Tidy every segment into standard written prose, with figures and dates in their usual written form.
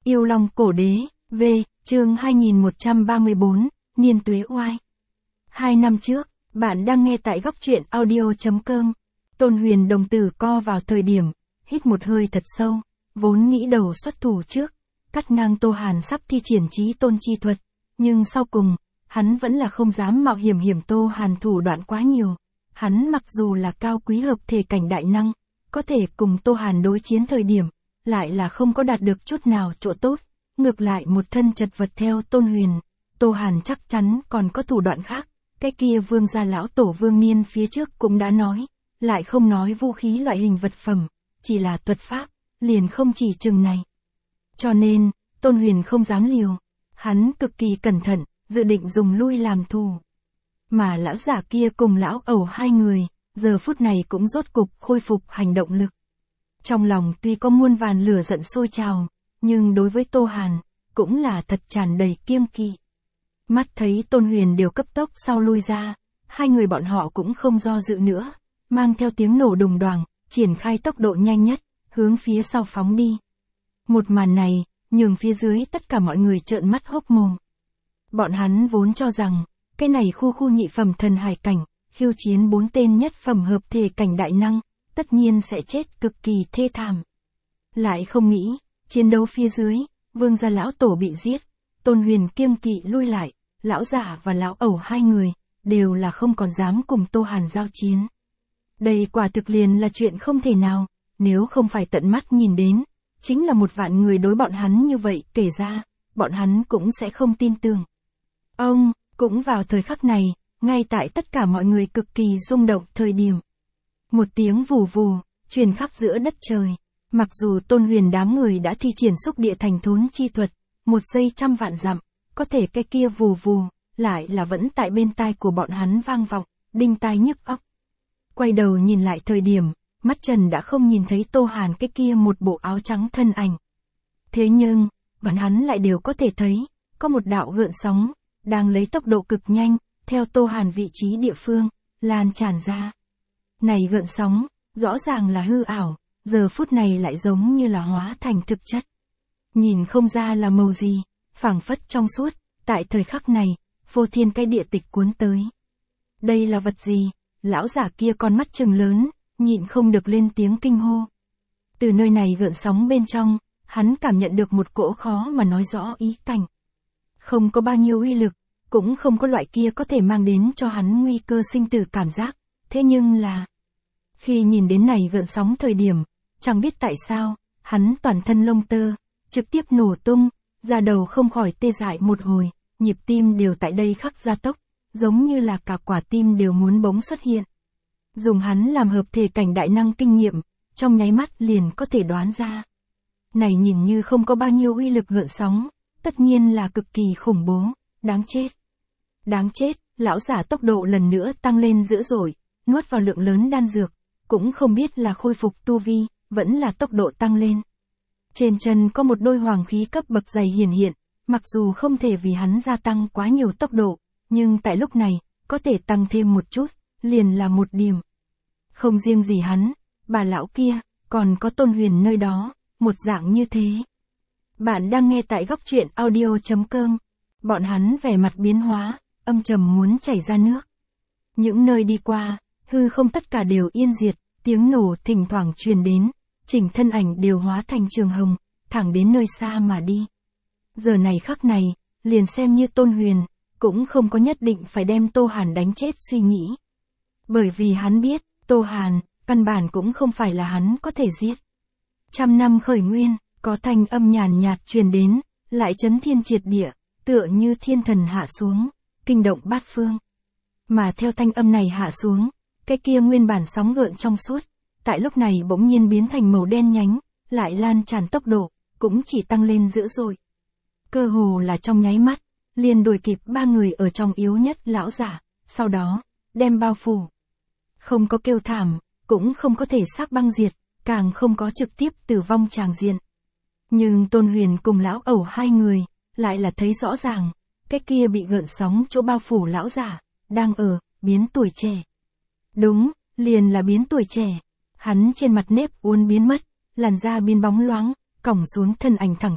Yêu Long Cổ Đế, V, chương 2134, Niên Tuế Oai. 2 năm trước, bạn đang nghe tại góc truyện audio.com. Tôn Huyền đồng tử co vào thời điểm, hít một hơi thật sâu, vốn nghĩ đầu xuất thủ trước, cắt ngang Tô Hàn sắp thi triển chí tôn chi thuật, nhưng sau cùng, hắn vẫn là không dám mạo hiểm Tô Hàn thủ đoạn quá nhiều. Hắn mặc dù là cao quý hợp thể cảnh đại năng, có thể cùng Tô Hàn đối chiến thời điểm, lại là không có đạt được chút nào chỗ tốt, ngược lại một thân chật vật theo Tôn Huyền. Tô Hàn chắc chắn còn có thủ đoạn khác, cái kia Vương gia lão tổ Vương Niên phía trước cũng đã nói, lại không nói vũ khí loại hình vật phẩm, chỉ là thuật pháp, liền không chỉ chừng này. Cho nên, Tôn Huyền không dám liều, hắn cực kỳ cẩn thận, dự định dùng lui làm thù. Mà lão giả kia cùng lão ẩu hai người, giờ phút này cũng rốt cục khôi phục hành động lực. Trong lòng tuy có muôn vàn lửa giận sôi trào, nhưng đối với Tô Hàn, cũng là thật tràn đầy kiêng kỵ. Mắt thấy Tôn Huyền đều cấp tốc sau lui ra, hai người bọn họ cũng không do dự nữa, mang theo tiếng nổ đùng đoàng, triển khai tốc độ nhanh nhất, hướng phía sau phóng đi. Một màn này, nhường phía dưới tất cả mọi người trợn mắt hốc mồm. Bọn hắn vốn cho rằng, cái này khu nhị phẩm thần hải cảnh, khiêu chiến 4 tên nhất phẩm hợp thể cảnh đại năng, tất nhiên sẽ chết cực kỳ thê thảm. Lại không nghĩ, chiến đấu phía dưới, Vương gia lão tổ bị giết, Tôn Huyền kiêng kỵ lui lại, lão giả và lão ẩu hai người, đều là không còn dám cùng Tô Hàn giao chiến. Đây quả thực liền là chuyện không thể nào, nếu không phải tận mắt nhìn đến, chính là 1.000 người đối bọn hắn như vậy kể ra, bọn hắn cũng sẽ không tin tưởng. Cũng vào thời khắc này, ngay tại tất cả mọi người cực kỳ rung động thời điểm. Một tiếng vù vù, truyền khắp giữa đất trời. Mặc dù Tôn Huyền đám người đã thi triển xúc địa thành thốn chi thuật, 1 giây 100 vạn dặm, có thể cái kia vù vù, lại là vẫn tại bên tai của bọn hắn vang vọng, đinh tai nhức óc. Quay đầu nhìn lại thời điểm, mắt Trần đã không nhìn thấy Tô Hàn cái kia một bộ áo trắng thân ảnh. Thế nhưng, bọn hắn lại đều có thể thấy, có một đạo gợn sóng, đang lấy tốc độ cực nhanh, theo Tô Hàn vị trí địa phương, lan tràn ra. Này gợn sóng, rõ ràng là hư ảo, giờ phút này lại giống như là hóa thành thực chất. Nhìn không ra là màu gì, phảng phất trong suốt, tại thời khắc này, vô thiên cái địa tịch cuốn tới. Đây là vật gì? Lão giả kia con mắt trừng lớn, nhịn không được lên tiếng kinh hô. Từ nơi này gợn sóng bên trong, hắn cảm nhận được một cỗ khó mà nói rõ ý cảnh. Không có bao nhiêu uy lực, cũng không có loại kia có thể mang đến cho hắn nguy cơ sinh tử cảm giác. Thế nhưng là, khi nhìn đến này gợn sóng thời điểm, chẳng biết tại sao, hắn toàn thân lông tơ, trực tiếp nổ tung, da đầu không khỏi tê dại một hồi, nhịp tim đều tại đây khắc gia tốc, giống như là cả quả tim đều muốn bỗng xuất hiện. Dùng hắn làm hợp thể cảnh đại năng kinh nghiệm, trong nháy mắt liền có thể đoán ra. Này nhìn như không có bao nhiêu uy lực gợn sóng, tất nhiên là cực kỳ khủng bố, đáng chết. Đáng chết, lão giả tốc độ lần nữa tăng lên dữ dội, nuốt vào lượng lớn đan dược, cũng không biết là khôi phục tu vi, vẫn là tốc độ tăng lên. Trên chân có một đôi hoàng khí cấp bậc dày hiển hiện, mặc dù không thể vì hắn gia tăng quá nhiều tốc độ, nhưng tại lúc này, có thể tăng thêm một chút, liền là một điểm. Không riêng gì hắn, bà lão kia, còn có Tôn Huyền nơi đó, một dạng như thế. Bạn đang nghe tại góc truyện audio.com. Bọn hắn vẻ mặt biến hóa, âm trầm muốn chảy ra nước. Những nơi đi qua, hư không tất cả đều yên diệt, tiếng nổ thỉnh thoảng truyền đến, chỉnh thân ảnh đều hóa thành trường hồng, thẳng đến nơi xa mà đi. Giờ này khắc này, liền xem như Tôn Huyền, cũng không có nhất định phải đem Tô Hàn đánh chết suy nghĩ. Bởi vì hắn biết, Tô Hàn, căn bản cũng không phải là hắn có thể giết. 100 năm khởi nguyên, có thanh âm nhàn nhạt truyền đến, lại chấn thiên triệt địa, tựa như thiên thần hạ xuống, kinh động bát phương. Mà theo thanh âm này hạ xuống, cái kia nguyên bản sóng gợn trong suốt, tại lúc này bỗng nhiên biến thành màu đen nhánh, lại lan tràn tốc độ, cũng chỉ tăng lên dữ dội. Cơ hồ là trong nháy mắt, liền đuổi kịp 3 người ở trong yếu nhất lão giả, sau đó, đem bao phủ. Không có kêu thảm, cũng không có thể xác băng diệt, càng không có trực tiếp tử vong tràng diện. Nhưng Tôn Huyền cùng lão ẩu hai người, lại là thấy rõ ràng, cái kia bị gợn sóng chỗ bao phủ lão giả, đang ở, biến tuổi trẻ. Đúng, liền là biến tuổi trẻ. Hắn trên mặt nếp uốn biến mất, làn da biến bóng loáng, còng xuống thân ảnh thẳng tắp,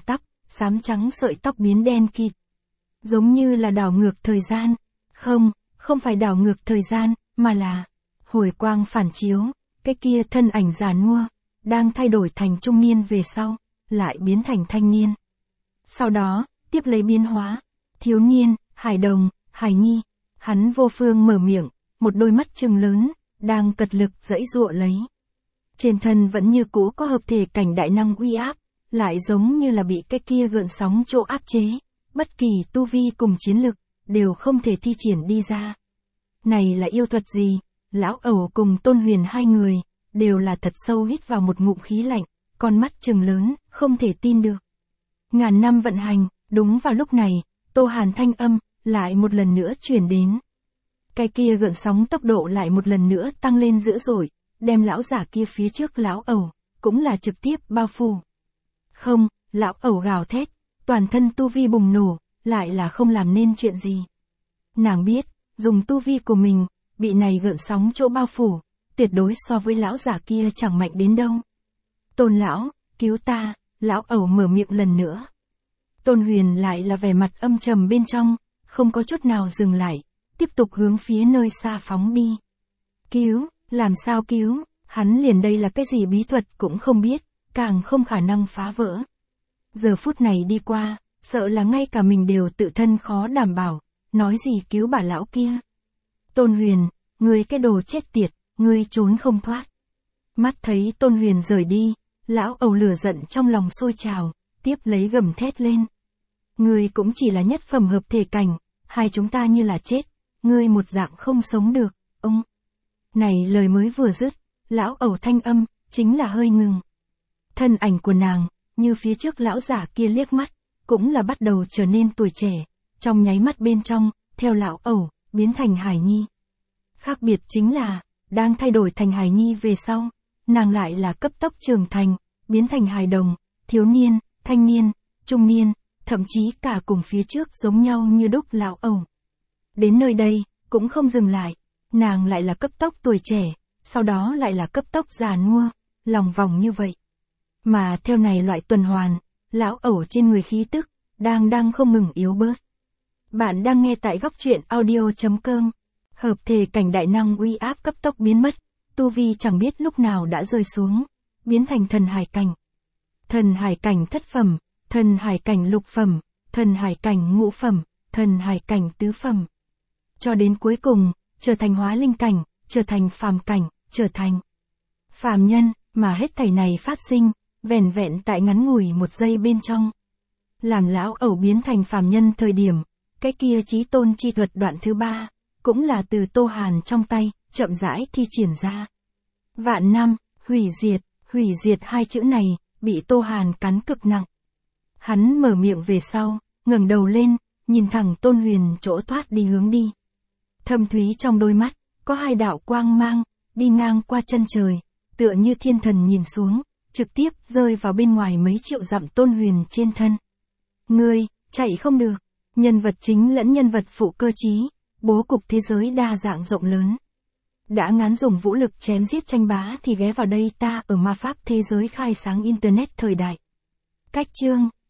xám trắng sợi tóc biến đen kịt. Giống như là đảo ngược thời gian. Không phải đảo ngược thời gian, mà là hồi quang phản chiếu, cái kia thân ảnh già nua, đang thay đổi thành trung niên về sau, lại biến thành thanh niên. Sau đó, tiếp lấy biến hóa, thiếu niên, hài đồng, hài nhi, hắn vô phương mở miệng, một đôi mắt trừng lớn, đang cật lực giãy giụa lấy. Trên thân vẫn như cũ có hợp thể cảnh đại năng uy áp, lại giống như là bị cái kia gợn sóng chỗ áp chế, bất kỳ tu vi cùng chiến lực, đều không thể thi triển đi ra. Này là yêu thuật gì? Lão Ẩu cùng Tôn Huyền hai người, đều là thật sâu hít vào một ngụm khí lạnh, con mắt trừng lớn, không thể tin được. Ngàn năm vận hành, đúng vào lúc này, Tô Hàn thanh âm, lại một lần nữa truyền đến. Cái kia gợn sóng tốc độ lại một lần nữa tăng lên dữ dội, đem lão giả kia phía trước lão Ẩu, cũng là trực tiếp bao phủ. Không, lão Ẩu gào thét, toàn thân tu vi bùng nổ, lại là không làm nên chuyện gì. Nàng biết, dùng tu vi của mình, bị này gợn sóng chỗ bao phủ, tuyệt đối so với lão giả kia chẳng mạnh đến đâu. Tôn lão, cứu ta, lão Ẩu mở miệng lần nữa. Tôn Huyền lại là vẻ mặt âm trầm bên trong, không có chút nào dừng lại, tiếp tục hướng phía nơi xa phóng đi. Cứu, làm sao cứu, hắn liền đây là cái gì bí thuật cũng không biết, càng không khả năng phá vỡ. Giờ phút này đi qua, sợ là ngay cả mình đều tự thân khó đảm bảo, nói gì cứu bà lão kia. Tôn Huyền, ngươi cái đồ chết tiệt, ngươi trốn không thoát. Mắt thấy Tôn Huyền rời đi, lão Ẩu lửa giận trong lòng sôi trào, tiếp lấy gầm thét lên. Ngươi cũng chỉ là nhất phẩm hợp thể cảnh, hai chúng ta như là chết, ngươi một dạng không sống được, ông. Này lời mới vừa dứt, lão Ẩu thanh âm, chính là hơi ngừng. Thân ảnh của nàng, như phía trước lão giả kia liếc mắt, cũng là bắt đầu trở nên tuổi trẻ, trong nháy mắt bên trong, theo lão Ẩu, biến thành hài nhi. Khác biệt chính là, đang thay đổi thành hài nhi về sau, nàng lại là cấp tốc trưởng thành, biến thành hài đồng, thiếu niên, thanh niên, trung niên, thậm chí cả cùng phía trước giống nhau như đúc lão Ẩu. Đến nơi đây, cũng không dừng lại, nàng lại là cấp tốc tuổi trẻ, sau đó lại là cấp tốc già nua, lòng vòng như vậy. Mà theo này loại tuần hoàn, lão Ẩu trên người khí tức, đang không ngừng yếu bớt. Bạn đang nghe tại góc truyện audio.com. Hợp thể cảnh đại năng uy áp cấp tốc biến mất, tu vi chẳng biết lúc nào đã rơi xuống, biến thành thần hải cảnh. Thần hải cảnh thất phẩm, thần hải cảnh lục phẩm, thần hải cảnh ngũ phẩm, thần hải cảnh tứ phẩm. Cho đến cuối cùng, trở thành hóa linh cảnh, trở thành phàm cảnh, trở thành phàm nhân, mà hết thảy này phát sinh, vẻn vẹn tại ngắn ngủi một giây bên trong. Làm lão Ẩu biến thành phàm nhân thời điểm, cái kia chí tôn chi thuật đoạn thứ 3, cũng là từ Tô Hàn trong tay, chậm rãi thi triển ra. Vạn năm, hủy diệt hai chữ này, bị Tô Hàn cắn cực nặng. Hắn mở miệng về sau, ngẩng đầu lên, nhìn thẳng Tôn Huyền chỗ thoát đi hướng đi. Thâm thúy trong đôi mắt, có hai đạo quang mang, đi ngang qua chân trời, tựa như thiên thần nhìn xuống, trực tiếp rơi vào bên ngoài mấy triệu dặm Tôn Huyền trên thân. Ngươi, chạy không được, nhân vật chính lẫn nhân vật phụ cơ trí, bố cục thế giới đa dạng rộng lớn. Đã ngán dùng vũ lực chém giết tranh bá thì ghé vào đây ta ở ma pháp thế giới khai sáng Internet thời đại. Cách chương